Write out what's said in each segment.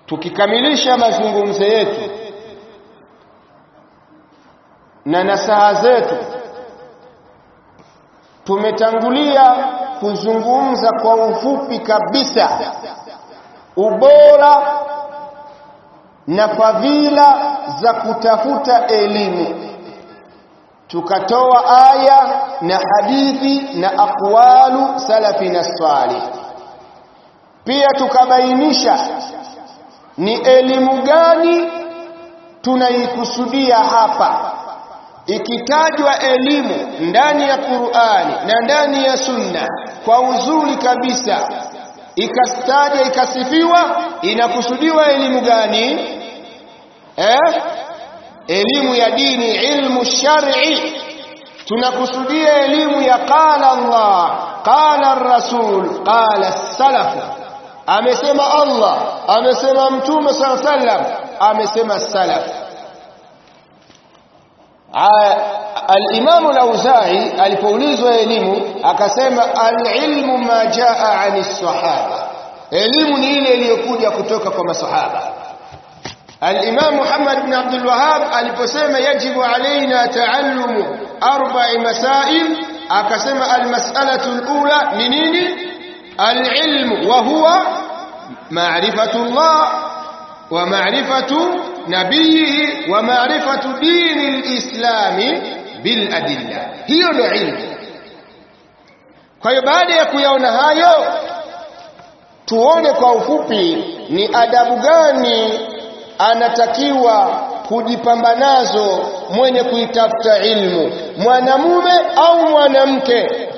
tukikamilisha mazungumzo yetu na nasaha zetu, tumetangulia kuzungumza kwa ufupi kabisa ubora na fadhila za kutafuta elimu. Tukatoa aya na hadithi na aqwalu salafina salih. Pia tukabainisha ni elimu gani tunaikusudia hapa. Ikitajwa elimu ndani ya Qur'ani na ndani ya Sunna kwa uzuri kabisa, ikastaja ikasifiwa, inakusudiwa elimu gani? Elimu ya dini, ilmu shar'i. Tunakusudia elimu ya qala Allah, qala ar-rasul, qala as-salaf. Amesema Allah, amesema Mtume sallallahu alaihi wasallam, amesema salaf. Al-Imam al-Auza'i alipoulizwa elimu akasema al-ilmu ma jaa 'ani as-sahaba. Elimu ni ile iliyokuja kutoka kwa masahaba. Al-Imam Muhammad ibn Abdul Wahhab aliposema yajibu alaina ta'allumu arba'i masail, akasema al-mas'alatu al-ula ni nini? Al-ilmu wa huwa ma'rifatu Allah wa ma'rifatu nabiyhi wa ma'rifatu dini al-islami bil adilla. Hiyo ndio ilmu. Kwa hiyo baada ya kuyaona hayo, tuone kwa ufupi ni adabu gani anatakiwa kujipamba nazo mwenye kuitafuta ilmu, mwanamume au mwanamke.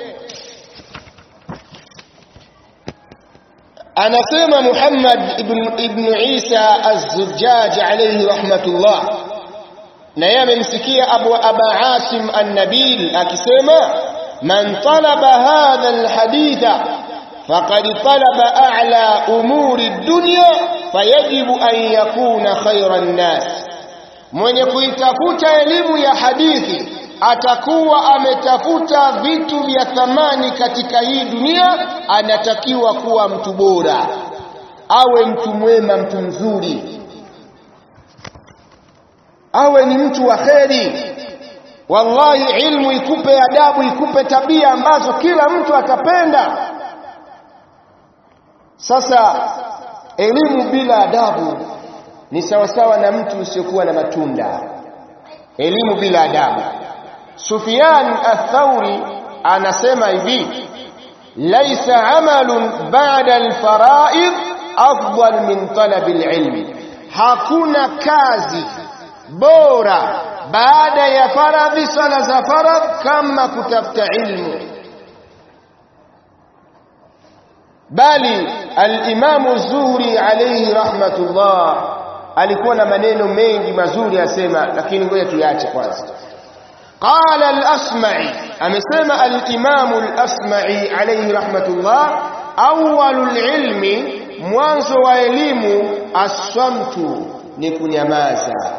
Anasema Muhammad ibn Isa az-Zujjaj alayhi rahmatullah, na yeye amemsikia Abu Asim an-Nabil akisema man talaba hadha al-haditha faqad talaba a'la umuri ad-dunya fayajibu an yakuna khayran nas. Mwenye kuitafuta elimu ya hadithi atakuwa ametafuta vitu vya thamani katika hii dunia, anatakiwa kuwa mtu bora, awe mtu mwema, mtu mzuri, awe ni mtu wa kheri. Wallahi ilmu ikupe adabu, ikupe tabia ambazo kila mtu atapenda. Sasa elimu bila adabu ni sawasawa na mtu usiokuwa na matunda. Elimu bila adabu. Sufyan ath-Thawri anasema hivi, laisa amalun ba'da al-fara'id afdal min talab al-ilm. Hakuna kazi bora baada ya faradhi, sala za faradh, kama kutafuta ilmu. Bali al-Imam az-Zuhri alayhi rahmatullah alikuwa na maneno mengi mazuri asema, lakini ngoja tuache kwanza. Qala al-Asma'i, amesema al-Imam al-Asma'i alayhi rahmatullah, awwalul ilmi, mwanzo wa elimu, as-samtu, ni kunyamaza.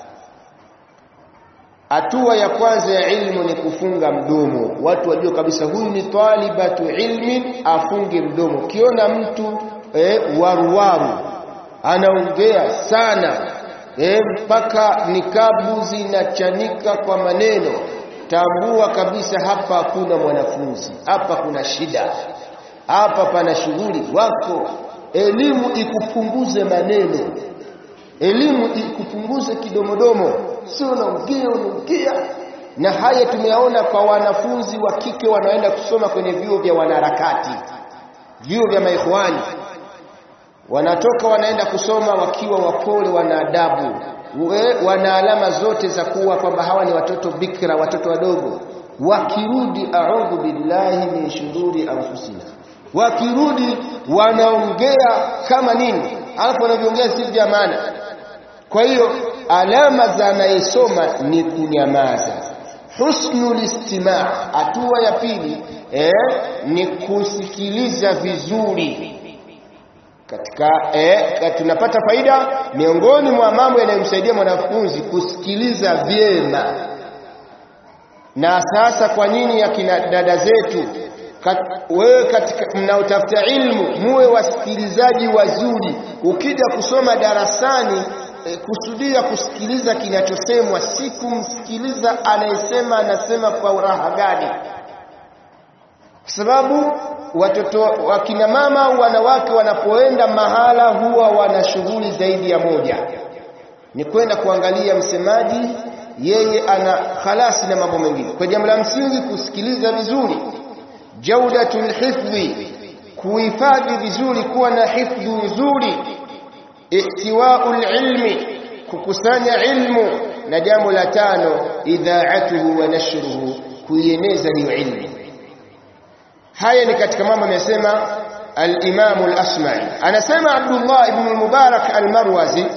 Hatua ya kwanza ya ilmu ni kufunga mdomo. Watu wajue kabisa huyu ni talibatu ilmin, afunge mdomo. Kiona mtu waruwaru anaongea sana mpaka nikabu zinachanika kwa maneno, tambua kabisa hapa hakuna mwanafunzi, hapa kuna shida, hapa pana shughuli wako. Elimu ikupunguze maneno, elimu ikupunguze kidomodomo, sio unaongea. Na haya tumeyaona kwa wanafunzi wa kike wanaenda kusoma kwenye vyuo vya wanaharakati, vyuo vya maikhwani. Wanatoka wanaenda kusoma wakiwa wapole, wana adabu, wana alama zote za kuwa kwamba hawa ni watoto bikra, watoto wadogo. Wakirudi a'udhu billahi min shururi anfusina, wakirudi wanaongea kama nini, alafu wanavyoongea si vya maana. Kwa hiyo alama za anayesoma ni kunyamaza. Husnul istima', hatua ya pili ni kusikiliza vizuri. Katika tunapata faida miongoni mwa mambo yanayomsaidia mwanafunzi kusikiliza vyema. Na sasa kwa nini akina dada zetu wewe katika mnaotafuta ilmu muwe wasikilizaji wazuri. Ukija kusoma darasani kusudia kusikiliza kinachosemwa, si kumsikiliza anayesema anasema kwa raha gani. Kwa sababu watoto wakina mama au wanawake wanapoenda mahala huwa wana shughuli zaidi ya moja. Ni kwenda kuangalia msemaji, yeye ana khalasi na mambo mengine. Kwa jambo la msingi kusikiliza vizuri, jaudatul hifdhi, kuhifadhi vizuri, kuwa na hifdhi nzuri, ihtiwaul ilmi, kukusanya ilmu, na jambo la tano idhaatuhu wa nashruhu, kuieneza hiyo ilmu. Haya ni katika mambo amesema al-Imam al-Asma'i. Anasema Abdullah ibn al-Mubarak al-Marwazi,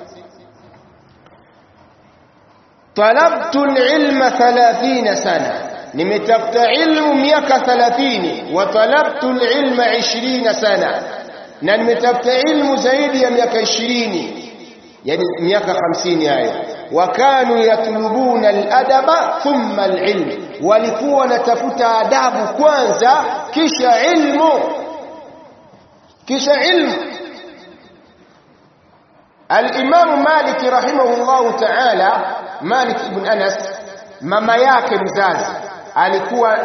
talabtu al-ilma 30 sana, nimetafuta ilmu miaka 30, wa talabtu al-ilma 20 sana, na nimetafuta ilmu zaidi ya miaka 20, yani miaka 50 hayo. Wakanu yatlubuna al-adaba thumma al-ilm, walikuwa wanatafuta adabu kwanza kisha ilmu, kisha ilmu. Al-Imam Malik rahimahullahu ta'ala, Malik ibn Anas, mama yake mzazi alikuwa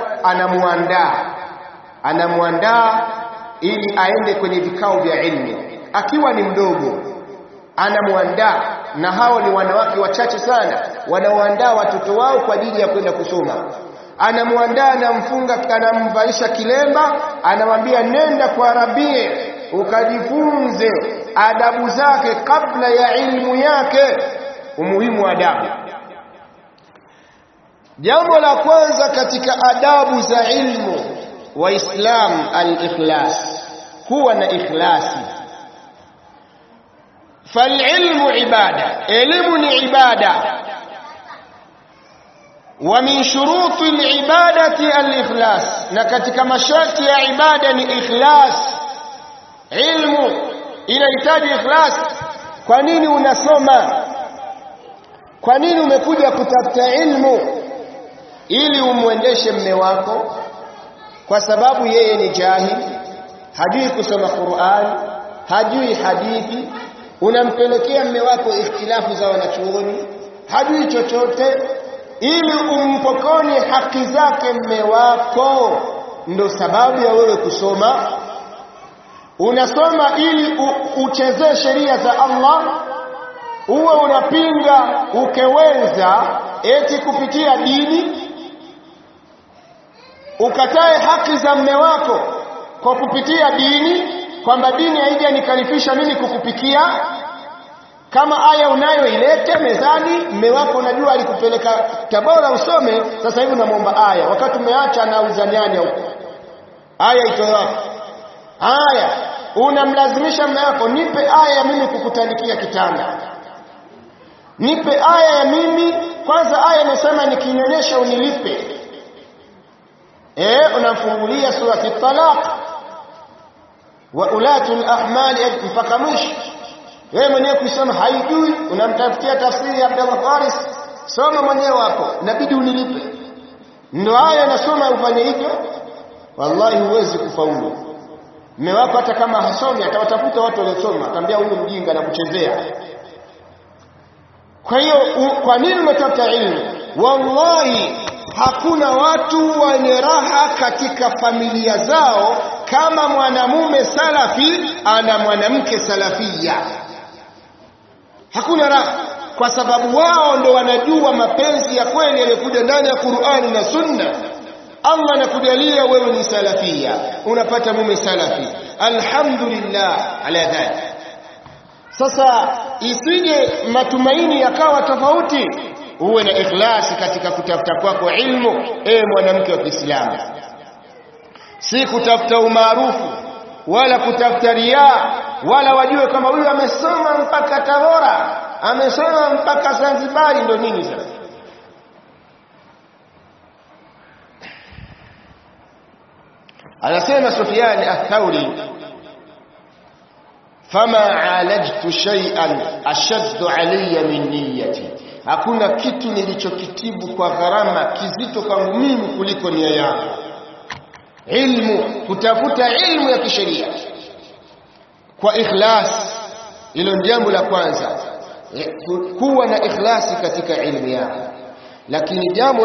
anamuandaa ili aende kwenye vikao vya ilmu akiwa ni mdogo, anamuandaa. Na hao ni wanawake wachache sana wanaoandaa watoto wao kwa ajili ya kwenda kusoma. Anamuandaa, anamfunga, anamvalisha kilemba, anamwambia nenda kwa Rabi' ukajifunze adabu zake kabla ya ilmu yake. Umuhimu wa adabu. Jambo la kwanza katika adabu za ilmu wa Islam, al-ikhlas, kuwa na ikhlasi. فالعلم عبادة، علم عبادة، ومن شروط العبادة الإخلاص، نكتك مشارط عبادة إخلاص. علم inahitaji ikhlas. Kwa nini unasoma? Kwa nini umekuja kutafuta ilmu? Ili umwendeshe mume wako, kwa sababu yeye ni jahil, hajui kusoma Qur'an, hajui hadithi. Unampelekea mume wako ikhtilafu za wanachuoni, hajui chochote, ili umpokonye haki zake mume wako. Ndo sababu ya wewe kusoma. Unasoma ili uchezee sheria za Allah, uwe unapinga ukeweza eti kupitia dini, ukatae haki za mume wako kwa kupitia dini, kwamba dini haija nikalifisha mimi kukupikia. Kama aya unayo ilete mezani, mume wako unajua alikupeleka Tabora usome, sasa hivi unamwomba aya wakati umeacha na uzanyanya huko. Aya itoe wapi? Aya unamlazimisha mume wako, nipe aya ya mimi kukutanikia kitanda, nipe aya ya mimi kwanza. Aya inasema nikinyonyesha unilipe. Unamfungulia surati at-Talaq, wa ulatul ahmali mpaka mwisho. Wewe mwenyewe kusoma haijui, unamtafutia tafsiri ya Abdullah Faris, soma mwenyewe wako, inabidi unilipe. Ndio haya nasoma ufanye hivyo, wallahi huwezi kufaulu. Mume wako hata kama hasomi atawatafuta watu waliosoma, akamwambia huyu mjinga na kuchezea. Kwa hiyo kwa nini unatafuta ilmu? Wallahi hakuna watu wenye raha katika familia zao kama mwanamume salafi ana mwanamke salafia. Hakuna raha, kwa sababu wao ndo wanajua mapenzi ya kweli yaliyokuja ndani ya Qur'ani na Sunna. Allah anakujalia wewe ni salafia, unapata mume salafi, alhamdulillah ala dhalik. Sasa isije matumaini yakawa tofauti. Uwe na ikhlasi katika kutafuta kwako ilmu, mwanamke wa Kiislamu, si kutafuta umaarufu wala kutafuta riaa, wala wajue kama huyu amesoma mpaka Tabora, amesoma mpaka Zanzibar. Ndio nini sasa? Anasema Sufyan ath-Thawri, fama alajtu shay'an ashaddu alayya min niyyati, hakuna kitu nilichokitibu kwa gharama kizito kwangu mimi kuliko nia yangu. ilmu, kutafuta ilmu ya kisheria kwa ikhlas. Hilo ni jambo la kwanza, kuwa na ikhlasi katika ilmu yako. Lakini jambo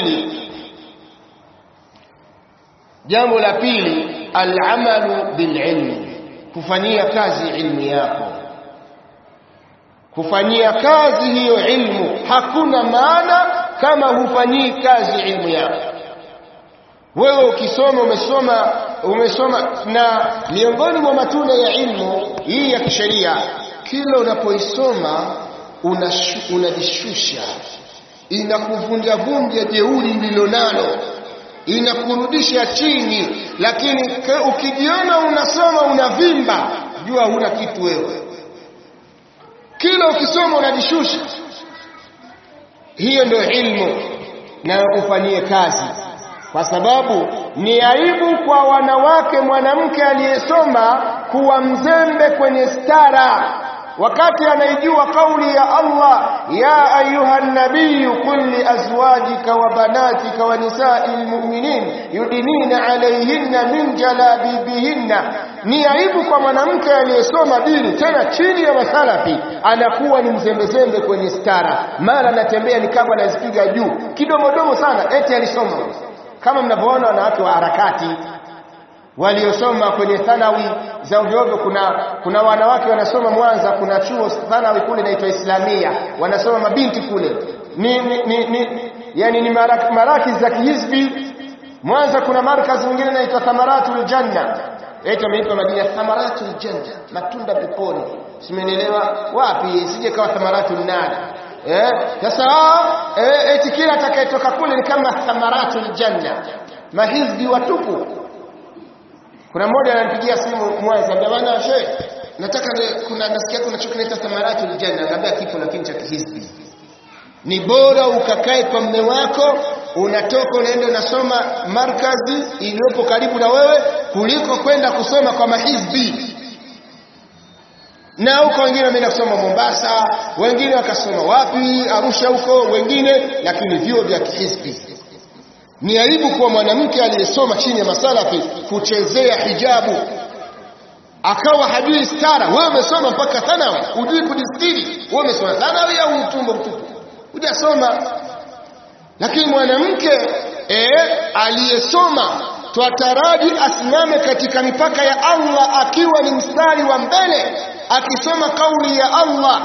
la pili al-amalu bil-ilmi, kufanyia kazi ilmu yako, kufanyia kazi hiyo ilmu. Hakuna maana kama hufanyii kazi ilmu yako. Wewe ukisoma umesoma, na miongoni mwa matunda ya ilmu hii ya kisheria, kila unapoisoma unajishusha, inakuvunja vunja jeuri lililonalo, inakurudisha chini. Lakini ukijiona unasoma unavimba, jua huna kitu wewe. Kila ukisoma unajishusha. Hiyo ndio ilmu, na ufanyie kazi, kwa sababu ni aibu kwa wanawake, mwanamke aliyesoma kuwa mzembe kwenye stara, wakati anaijua kauli ya Allah, ya ayuha nabiy qul li azwajika wa banatika wa nisa'il mu'minin yudinina alayhinna min jalabibihinna. Ni aibu kwa mwanamke aliyesoma dini, tena chini ya masalafi, anakuwa ni mzembezembe kwenye stara, mara anatembea ni kama anazipiga juu kidomodomo sana, eti alisoma. Kama mnavyoona wanawake wa harakati waliosoma kwenye thanawi za ovyo, kuna wanawake wanasoma Mwanza, kuna chuo thanawi kule inaitwa Islamia, wanasoma mabinti kule, ni maraki za kihizbi. Mwanza kuna markazi nyingine inaitwa Thamaratul Janna, eti ameipa majina Thamaratul Janna, matunda peponi. Simenielewa wapi? Sije kawa Thamaratul Nar. Sasa eti kila atakayetoka kule ni kama Thamaratul Janna, mahizbi watupu. Kuna mmoja ananipigia simu Mwanza, bwana sheikh, nasikia kuna chuo kinaitwa Thamaratul Janna. Naambia kipo, lakini cha kihizbi. Ni bora ukakae kwa mume wako, unatoka unaenda unasoma markazi iliyopo karibu na wewe, kuliko kwenda kusoma kwa mahizbi. Na huko wengine wameenda kusoma Mombasa, wengine wakasoma wapi, Arusha huko wengine, lakini vyuo vya kihizbi. Ni aibu kwa mwanamke aliyesoma chini ya masalafi kuchezea hijabu, akawa hajui stara. Wewe umesoma mpaka thanawi, hujui kujistiri. Wewe umesoma thanawi au utumbo mtupu? Hujasoma. Lakini mwanamke aliyesoma, twataraji asimame katika mipaka ya Allah, akiwa ni mstari wa mbele, akisoma kauli ya Allah.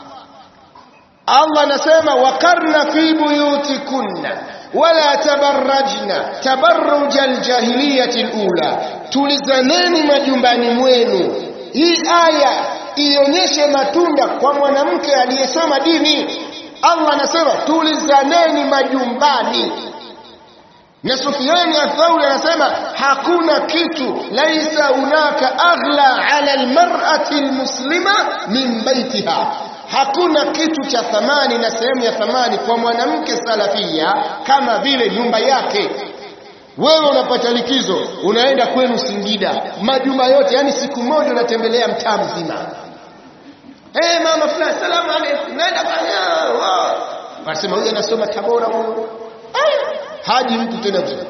Allah anasema, wakarna fi buyutikunna wala tabarrajna tabarrujal jahiliyatil ula, tulizaneni majumbani mwenu. Hii aya ionyeshe matunda kwa mwanamke aliyesoma dini. Allah anasema tulizaneni majumbani. Na Sufyan al-Thawri anasema hakuna kitu, laisa hunaka aghla ala almar'ati almuslima min baitiha, hakuna kitu cha thamani na sehemu ya thamani kwa mwanamke salafia kama vile nyumba yake. Wewe unapata likizo, unaenda kwenu Singida, majumba yote, yani siku moja unatembelea mtaa mzima. Mama fulani, salamu alaykum, naenda fanya wasema huyu anasoma Tabora huyo. Haji mtu tena vizuri.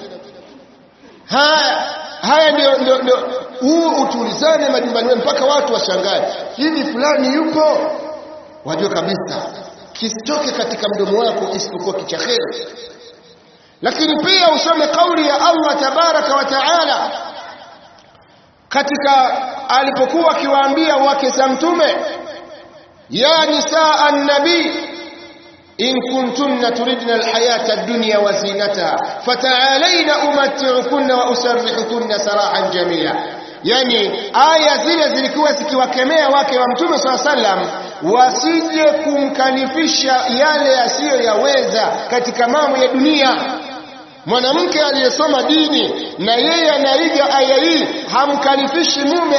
Haya ndio utulizane majumbani wenu mpaka watu washangae. Hivi fulani yupo? Wajua kabisa kisitoke katika mdomo wako isipokuwa kicha kheri. Lakini pia usome kauli ya Allah tabaraka wa taala katika alipokuwa akiwaambia wake za mtume, ya nisaa an-nabi in kuntunna turidna alhayata ad-dunya wa zinataha fata'alayna umatti'ukunna wa usarrihukunna sarahan jamila. Yani aya zile zilikuwa zikiwakemea wake wa mtume SAW wasije kumkalifisha yale asiyoyaweza katika mambo ya dunia. Mwanamke aliyesoma dini na yeye anaiga aya hii, hamkalifishi mume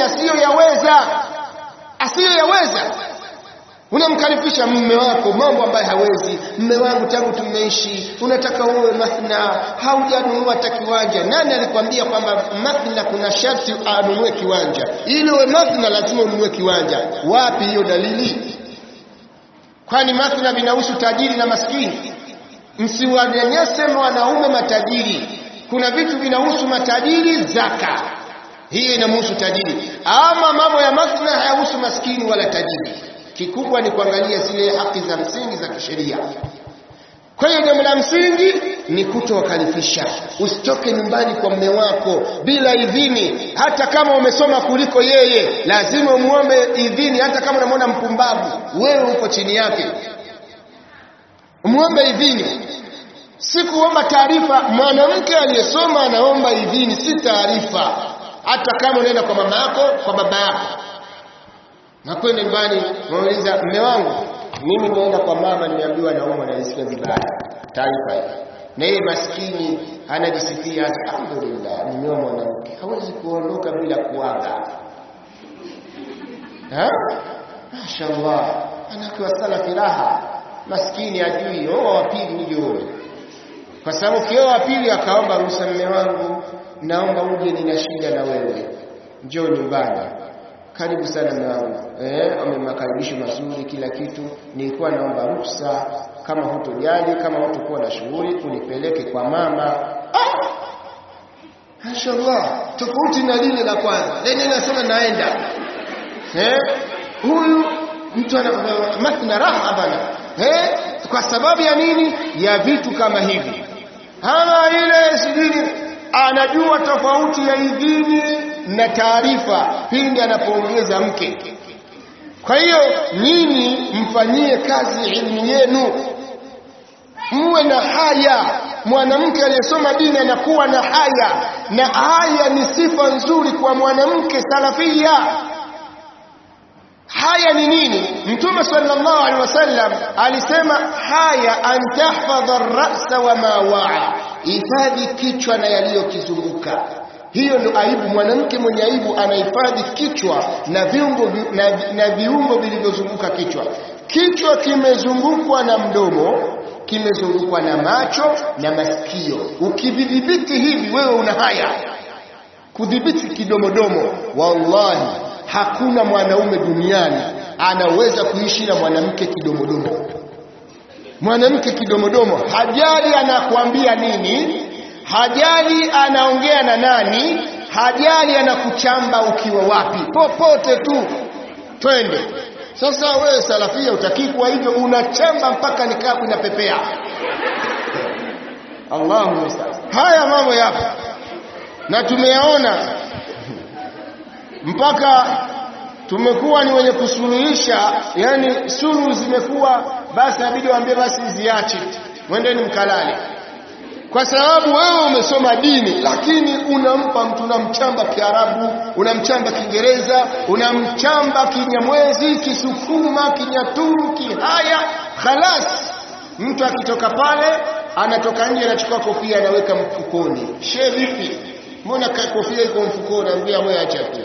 asiyoyaweza. Unamkalifisha mume wako mambo ambayo hawezi. Mume wangu, tangu tumeishi unataka uwe mathna, haujanunua hata kiwanja. Nani alikwambia kwamba mathna kuna sharti anunue kiwanja? Ili uwe mathna lazima ununue kiwanja. Wapi hiyo dalili? Kwani mathna vinahusu tajiri na maskini? Msiwanyanyase wanaume matajiri. Kuna vitu vinahusu matajiri, zaka hiyo inamhusu tajiri. Ama mambo ya mathna hayahusu maskini wala tajiri. Kikubwa ni kuangalia zile haki za msingi za kisheria. Kwa hiyo jambo la msingi ni kutowakalifisha. Usitoke nyumbani kwa mume wako bila idhini. Hata kama umesoma kuliko yeye, lazima umuombe idhini. Hata kama unamwona mpumbavu, wewe uko chini yake, umuombe idhini. Si kuomba taarifa. Mwanamke aliyesoma anaomba idhini, si taarifa. Hata kama unaenda kwa mama yako, kwa baba yako, na kwenda nyumbani unauliza, mume wangu, mimi nimeenda kwa mama, nimeambiwa naumwa na nisikia vibaya, taarifa hii. Na yeye maskini anajisifia, alhamdulillah nimeoa mwanamke. Hawezi kuondoka bila kuaga. Mashaallah, anakuwa sana furaha. Maskini ajui oa wa pili nije. Kwa sababu kioa wa pili akaomba ruhusa, mume wangu, naomba uje, nina shida na wewe, njoo nyumbani. Karibu sana mume wangu. Amemakaribisha mazuri kila kitu. Nilikuwa naomba ruhusa, kama hutojali, kama hutokuwa na shughuli, unipeleke kwa mama. Mashaallah, tofauti na lile la kwanza. Lene nasema naenda. Huyu mtu ana mathna raha bana. Kwa sababu ya nini? Ya vitu kama hivi. Hana ile sidini, anajua tofauti ya idhini na taarifa pindi anapoongeza mke. Kwa hiyo nyinyi mfanyie kazi ilmu yenu, muwe na haya. Mwanamke aliyesoma dini anakuwa na haya, na haya ni sifa nzuri kwa mwanamke salafia. Haya ni nini? Mtume sallallahu alaihi wasallam alisema haya an tahfadha ar-ra'sa wa ma wa'a, hifadhi kichwa na yaliyokizunguka. Hiyo ndio aibu. Mwanamke mwenye aibu anahifadhi kichwa na viungo vilivyozunguka kichwa. Kichwa kimezungukwa na mdomo, kimezungukwa na macho na masikio. Ukividhibiti hivi, wewe una haya. Kudhibiti kidomodomo, wallahi hakuna mwanaume duniani anaweza kuishi na mwanamke kidomodomo. Mwanamke kidomodomo, hajali anakuambia nini, hajali anaongea na nani, hajali anakuchamba ukiwa wapi, popote tu twende. Sasa wewe salafia utakikuwa hivyo, unachamba mpaka nikabu inapepea. Allahu musta'an. Haya mambo yapo na tumeyaona, mpaka tumekuwa ni wenye kusuluhisha. Yani suluhu zimekuwa basi inabidi waambie basi ziache, mwendeni mkalale. Kwa sababu wewe umesoma dini, lakini unampa mtu, unamchamba Kiarabu, unamchamba Kiingereza, unamchamba Kinyamwezi, Kisukuma, Kinyaturu, Kihaya. Khalas, mtu akitoka pale anatoka nje, anachukua kofia anaweka mfukoni. Shehe vipi, mbona kofia iko mfukoni? Anambia wewe acha tu.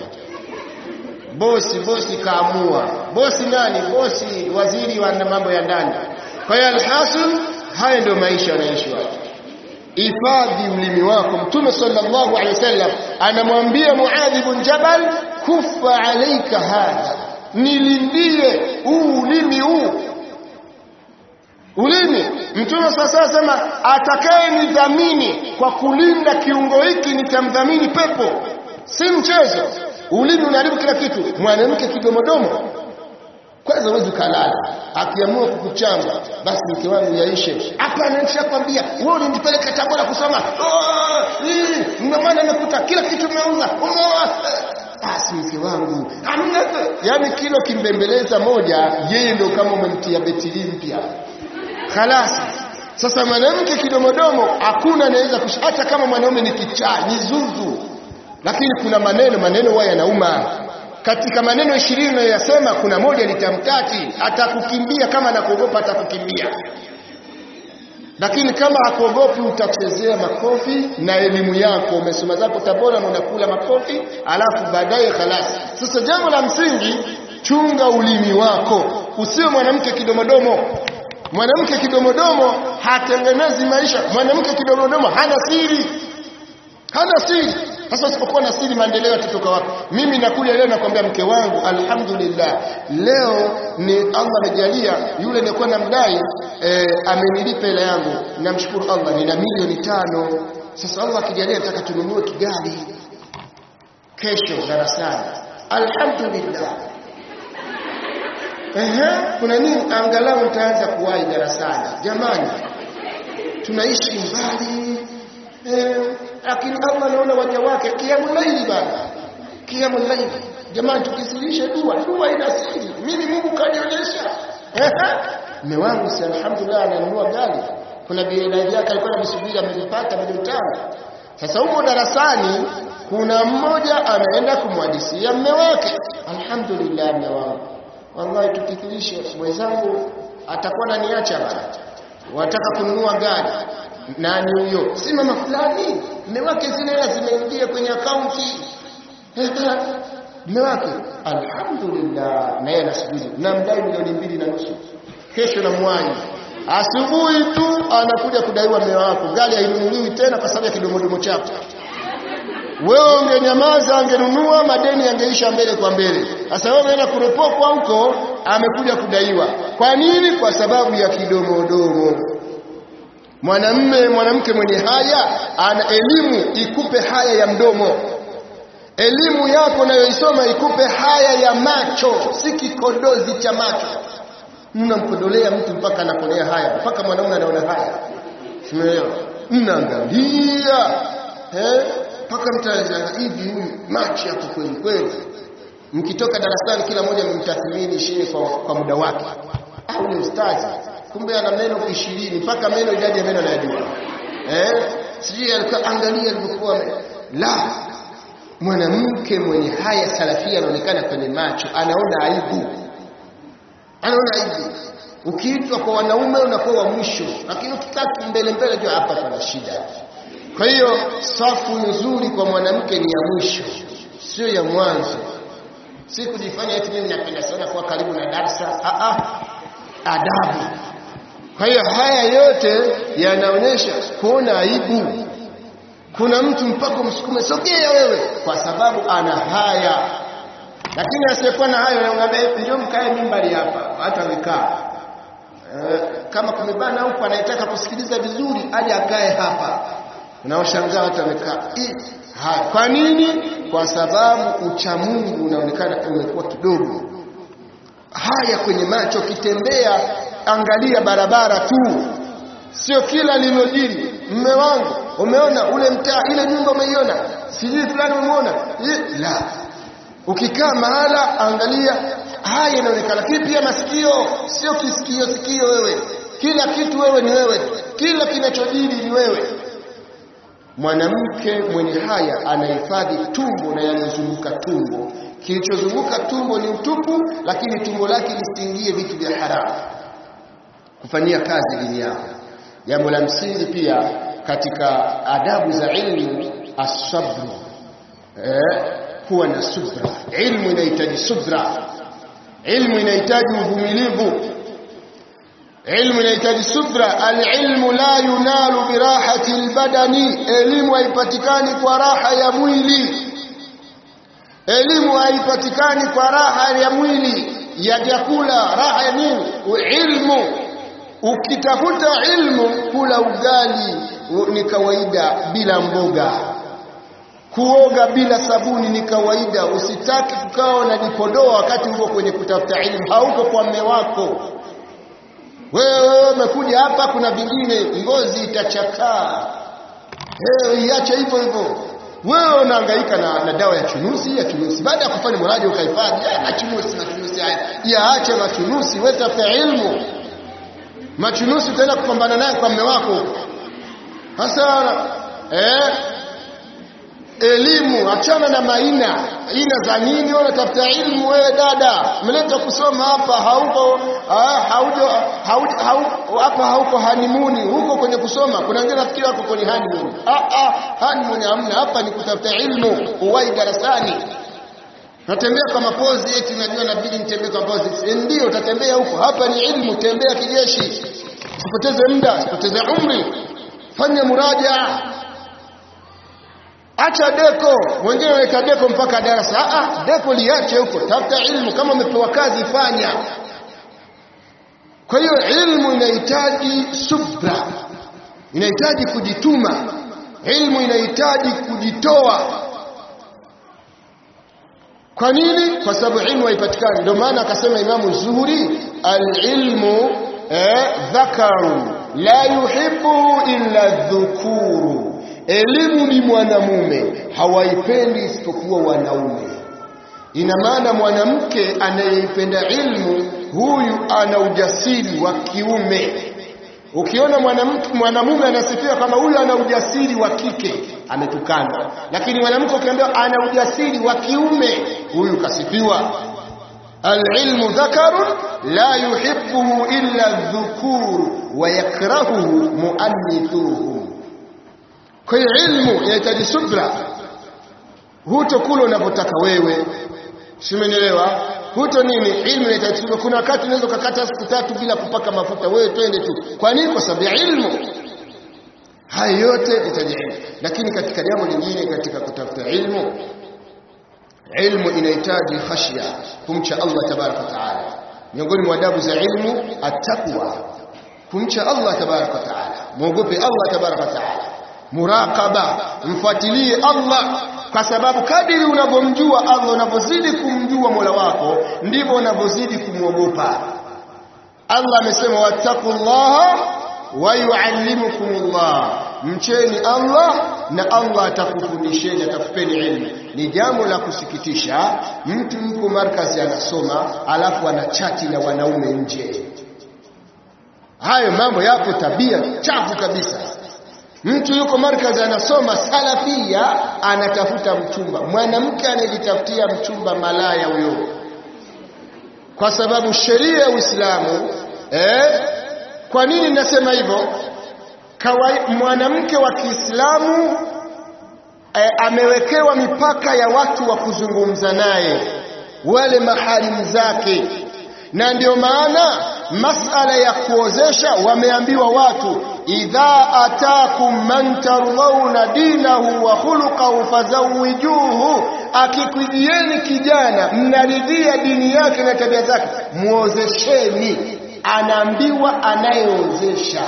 Bosi kaamua. Bosi nani? Bosi waziri wa mambo ya ndani. Kwa hiyo alhasil, haya ndio maisha yanaishi watu. Hifadhi ulimi wako. Mtume sallallahu alaihi wasallam anamwambia Muadh ibn Jabal, kufa alayka hadha, nilindie ulimi huu. Ulimi, Mtume sasa sema atakaye nidhamini kwa kulinda kiungo hiki nitamdhamini pepo. Si mchezo. Ulimi unaharibu kila kitu. Mwanamke kidomodomo, kwanza huwezi kulala. Akiamua kukuchamba, basi mke wangu yaishe. Hapa ananisha kwambia, wewe unipeleka Tabora kusoma. Ndio maana nakuta kila kitu umeuza. Basi mke wangu, yani kilo kimbembeleza moja, yeye ndio kama umemtia betili mpya. Khalas. Sasa mwanamke kidomodomo hakuna anaweza hata kama mwanaume ni kichaa, ni zuzu. Lakini kuna maneno haya yanauma. Katika maneno 20 unayosema kuna moja litamkati, atakukimbia. Kama anakuogopa atakukimbia. Lakini kama hakuogopi utachezea makofi na elimu yako. Umesoma zako Tabora na unakula makofi, alafu baadaye khalas. Sasa jambo la msingi, chunga ulimi wako. Usiwe mwanamke kidomodomo. Mwanamke kidomodomo hatengenezi maisha. Mwanamke kidomodomo hana siri. Hana siri. Sasa usipokuwa na siri, maendeleo yatatoka wapi? Mimi nakuja leo nakwambia mke wangu, alhamdulillah, leo ni Allah amejalia yule nilikuwa namdai amenilipa hela yangu. Namshukuru Allah, nina milioni 5. Sasa Allah akijalia nataka tununue kigari kesho darasani. Alhamdulillah. Kuna nini? Angalau nitaanza kuwahi darasani. Jamani, tunaishi mbali. Lakini Allah anaona waja wake qiyamul layl bana. Qiyamul layl. Jamani, tukisilisha dua ina siri. Mimi Mungu kanionyesha. Mume wangu si alhamdulillah ananunua gari. Kuna biashara yake alikuwa anamsubiri amelipata milioni 5. Sasa huko darasani kuna mmoja ameenda kumhadithia mume wake. Alhamdulillah mume wangu. Wallahi tukithirisha mwenzangu atakuwa ananiacha bana. Wataka kununua gari. Nani huyo? Si mama fulani. Mume wake zile hela zimeingia kwenye akaunti. Mume wake alhamdulillah na yeye anasubiri. Namdai milioni 2.5. Kesho na mwani. Asubuhi tu anakuja kudaiwa mume wako. Gari hainunuliwi tena kwa sababu ya kidomodomo chako. Wewe ungenyamaza angenunua, madeni yangeisha mbele kwa mbele. Sasa wewe unaenda kuropokwa huko, amekuja kudaiwa. Kwa nini? Kwa sababu ya kidomodomo. Mwanamke mwenye haya ana elimu ikupe haya ya mdomo. Elimu yako unayoisoma ikupe haya ya macho, si kikodozi cha macho. Mnamkodolea mtu mpaka anaponea haya, mpaka mwanamume anaona haya. Umeelewa? Mnaangalia mpaka mtaanza hivi macho yako kweli kweli. Mkitoka darasani kila mmoja mmtathmini shehe kwa muda wake. Au ni ustazi, kumbe ana meno 20 mpaka meno idadi ya meno anayajua. Sijui alikuwa angalia alikuwa la mwanamke mwenye haya salafia anaonekana kwenye macho, anaona aibu. Ukiitwa kwa wanaume unakuwa wa mwisho, lakini ukikaa mbele jua hapa pana shida. Kwa hiyo safu nzuri kwa mwanamke ni ya mwisho, sio ya mwanzo. Si kujifanya eti mimi napenda sana kuwa karibu na darasa. Adabu. Kwa hiyo haya yote yanaonyesha kuona aibu. Kuna mtu mpaka msukume sogea wewe kwa sababu ana haya. Lakini asiyekuwa na hayo anaambia ndio mkae mimbari hapa, hata nikaa. Kama kumebana huko anataka kusikiliza vizuri aje akae hapa. Unaoshangaa hata amekaa. Kwa nini? Kwa sababu ucha Mungu unaonekana umekuwa kidogo. Haya kwenye macho, kitembea angalia barabara tu. Sio kila lilojiri. Mume wangu, umeona ule mtaa, ile nyumba umeiona? Sijui fulani umeona? La. Ukikaa mahala angalia haya inaonekana. Lakini pia masikio, sio sikio wewe. Kila kitu wewe ni wewe. Kila kinachojiri ni wewe. Mwanamke mwenye haya anahifadhi tumbo na yanayozunguka tumbo. Kilichozunguka tumbo ni utupu, lakini tumbo lake lisiingie vitu vya haramu. Kufanyia kazi dini yako. Jambo la msingi pia katika adabu za ilmu as-sabr. Kuwa na subra. Ilmu inahitaji subra. Ilmu inahitaji uvumilivu. Ilmu inahitaji subra. Al-ilmu la yunalu birahati al-badani. Elimu haipatikani kwa raha ya mwili. Elimu haipatikani kwa raha ya mwili, ya chakula. Raha ya nini? Ilmu. Ukitafuta ilmu, kula ugali ni kawaida bila mboga. Kuoga bila sabuni ni kawaida. Usitaki kukao na jipodoa wakati uko kwenye kutafuta ilmu. Hauko kwa mume wako. Wewe umekuja hapa, kuna vingine ngozi itachakaa. Iache hivyo. Wewe unahangaika na dawa ya chunusi. Baada ya kufanya mraji ukaifadhi machunusi haya. Yaache machunusi, wewe tafuta ilmu. Machunusi utaenda kupambana naye kwa mume wako. Hasa elimu, achana na maina za nini. Wewe unatafuta ilmu wewe dada. Mleta kusoma hapa hauko hanimuni, huko kwenye kusoma. Kuna wengine nafikiri wako kwenye hanimuni. Hanimuni hamna, hapa ni kutafuta ilmu, uwai darasani. Natembea kwa mapozi eti najua inabidi nitembee kwa mapozi. Ndio utatembea huko. Hapa ni ilmu, tembea kijeshi. Usipoteze muda, usipoteze umri. Fanya muraja. Acha deko. Wengine wanaita deko mpaka darasa. Deko liache huko. Tafuta ilmu, kama umepewa kazi fanya. Kwa hiyo ilmu inahitaji subra. Inahitaji kujituma. Ilmu inahitaji kujitoa. Kwa nini? Kwa sababu ilmu haipatikani. Ndio maana akasema Imamu Zuhri, al-ilmu dhakaru la yuhibbu illa dhukuru. Elimu ni mwanamume, hawaipendi isipokuwa wanaume. Ina maana mwanamke anayeipenda ilmu, huyu ana ujasiri wa kiume. Ukiona mwanamume anasifiwa kama huyu ana ujasiri wa kike, ametukana. Lakini mwanamke ukiambiwa ana ujasiri wa kiume, huyu kasifiwa. Al-ilmu dhakarun la yuhibbuhu illa dhukuru wa yakrahuhu muannithuhu. Kwa hiyo ilmu inahitaji subra. Hutokula unapotaka wewe. Simenielewa? Huto nini? Ilmu inahitaji subra. Kuna wakati unaweza kukata siku 3 bila kupaka mafuta, wewe twende tu. Kwa nini? Kwa sababu ya ilmu. Hayo yote inahitaji ilmu. Lakini katika jambo lingine, katika kutafuta ilmu, ilmu inahitaji khashya, kumcha Allah tabaraka wa taala. Miongoni mwa adabu za ilmu at-taqwa, kumcha Allah tabaraka wa taala. Muogope Allah tabaraka wa taala. Muraqaba, mfuatilie Allah, kwa sababu kadiri unavyomjua Allah, unavyozidi kumjua Mola wako, ndivyo unavyozidi kumuogopa. Allah amesema wattaqullaha wa yuallimukumullah. Mcheni Allah na Allah atakufundisheni, atakupeni ilmu. Ni jambo la kusikitisha, mtu yuko markazi anasoma alafu anachati na wanaume nje. Hayo mambo yapo, tabia chafu kabisa. Mtu yuko markazi anasoma salafia, anatafuta mchumba. Mwanamke anajitafutia mchumba, malaya huyo. Kwa sababu sheria ya Uislamu, kwa nini nasema hivyo? Mwanamke wa Kiislamu amewekewa mipaka ya watu wa kuzungumza naye, wale maharimu zake. Na ndio maana masala ya kuozesha wameambiwa watu, idha atakum man tardhauna dinahu wa khuluquhu fazawijuhu. Akikujieni kijana mnaridhia dini yake na tabia zake, muozesheni. Anaambiwa anayeozesha,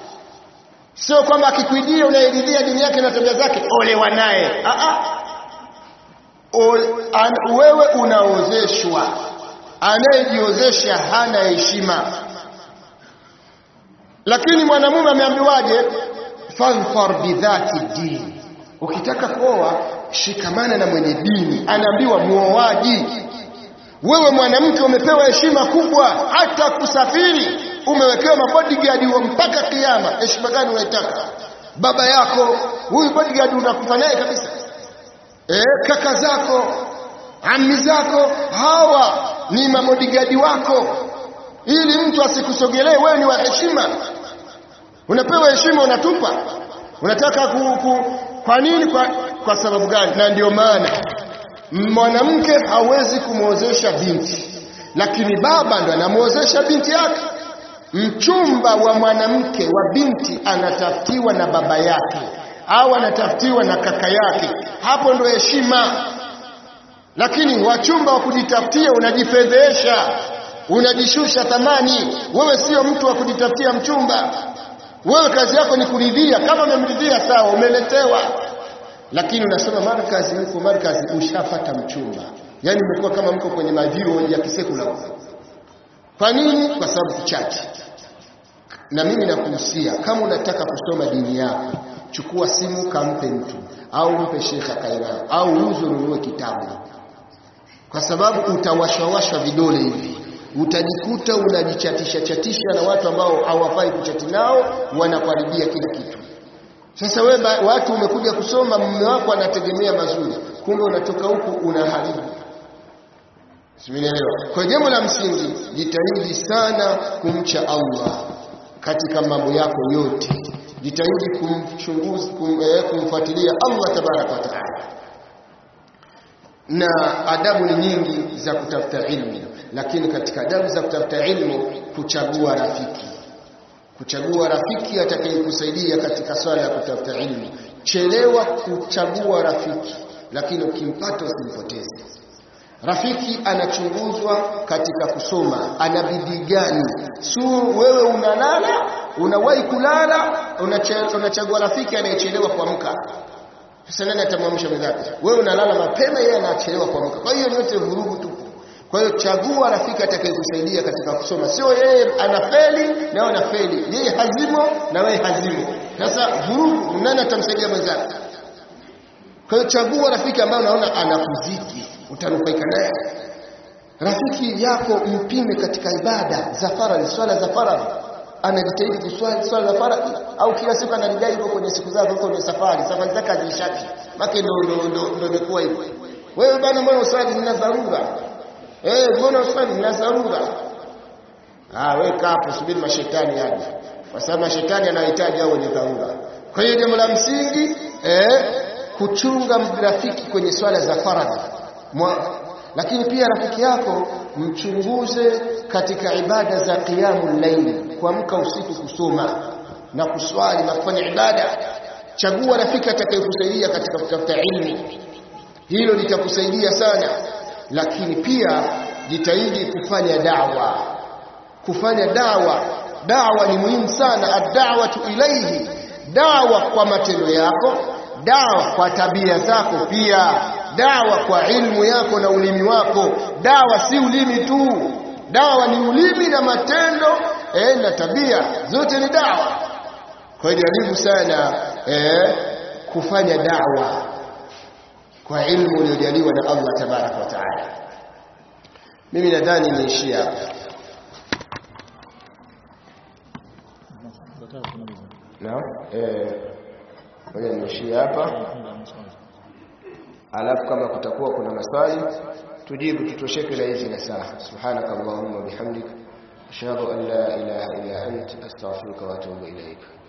sio kwamba akikujia unaridhia dini yake na tabia zake olewa naye. Wewe unaozeshwa. Anayejiozesha hana heshima. Lakini mwanamume ameambiwaje? Fanfar bidhati din. Ukitaka kuoa, shikamana na mwenye dini. Anaambiwa muoaji. Wewe mwanamke umepewa heshima kubwa, hata kusafiri umewekewa mabodyguard mpaka kiyama. Heshima gani unaitaka? Baba yako, huyu bodyguard unakufa naye kabisa. Kaka zako, ammi zako, hawa ni mabodyguard wako, ili mtu asikusogelee. Wewe ni wa heshima, unapewa heshima, unatupa. Unataka kwa nini? Kwa sababu gani? Na ndio maana mwanamke hawezi kumuozesha binti, lakini baba ndo anamuozesha binti yake. Mchumba wa mwanamke wa binti anatafutiwa na baba yake au anatafutiwa na kaka yake. Hapo ndo heshima. Lakini wachumba wa kujitafutia, unajifedhesha, unajishusha thamani. Wewe sio mtu wa kujitafutia mchumba. Wewe kazi yako ni kuridhia. Kama umemridhia sawa, umeletewa. Lakini unasema markazi, mko markazi ushapata mchumba. Yaani umekuwa kama mko kwenye majiro ya kisekula. Kwa nini? Kwa sababu kuchache. Na mimi nakuhusia, kama unataka kusoma dini yako, chukua simu kampe mtu, au mpe shekha akaira, au ununue kitabu. Kwa sababu utawashawashwa vidole hivi. Utajikuta unajichatisha na watu ambao hawafai kuchati nao, wanakuharibia kila kitu. Sasa wewe watu umekuja kusoma, mume wako anategemea mazuri, kumbe unatoka huku unaharibu. Simenielewa? Kwa jambo la msingi, jitahidi sana kumcha Allah katika mambo yako yote. Jitahidi kumfuatilia Allah tabaraka wa taala. Na adabu ni nyingi za kutafuta ilmu, lakini katika adabu za kutafuta ilmu, kuchagua rafiki. Kuchagua rafiki atakayekusaidia katika swala ya kutafuta ilmu. Chelewa kuchagua rafiki, lakini ukimpata usimpoteze. Rafiki anachunguzwa katika kusoma, ana bidii gani? Sio wewe unalala, unawahi kulala, unachagua rafiki anayechelewa kuamka. Sasa nani atamwamsha mwenzake? Wewe unalala mapema, yeye anachelewa kuamka. Kwa hiyo yote vurugu tu. Kwa hiyo chagua rafiki atakayekusaidia katika kusoma. Sio yeye anafeli na wewe unafeli. Yeye hazimo na wewe hazimo. Sasa vurugu, nani atamsaidia mwenzake? Kwa hiyo chagua rafiki ambaye unaona anakuzidi, utanufaika naye. Rafiki yako mpime katika ibada za faradhi, swala za faradhi. Anajitahidi kuswali swala za faradhi au kila siku analijai yuko kwenye siku zake huko kwenye safari zake hazishaki. Maki ndo imekuwa hivyo. Wewe bwana mbona uswali nina dharura? Mbona uswali nina dharura? Wewe kaa hapo subiri mashetani yaje. Kwa sababu mashetani anahitaji hao wenye dharura. Kwa hiyo jambo la msingi kuchunga rafiki kwenye swala za faradhi. Lakini pia rafiki yako mchunguze katika ibada za qiyamul layl, kuamka usiku kusoma na kuswali na kufanya ibada. Chagua rafiki atakayekusaidia katika kutafuta ilmu. Hilo litakusaidia sana. Lakini pia jitahidi kufanya da'wa. Kufanya da'wa ni muhimu sana. Ad-da'watu ilayhi, da'wa kwa matendo yako, da'wa kwa tabia zako, pia da'wa kwa ilmu yako na ulimi wako. Da'wa si ulimi tu, da'wa ni ulimi na matendo na tabia, zote ni da'wa. Kwa hiyo jaribu sana kufanya da'wa kwa ilmu iliyojaliwa na Allah tabaraka wa taala. Mimi nadhani niishie hapa. Ngoja niishie hapa. Alafu kama kutakuwa kuna maswali tujibu, tutosheke na hizi nasaha. Subhanakallahumma bihamdika ashhadu an la ilaha illa anta astaghfiruka wa atubu ilaik.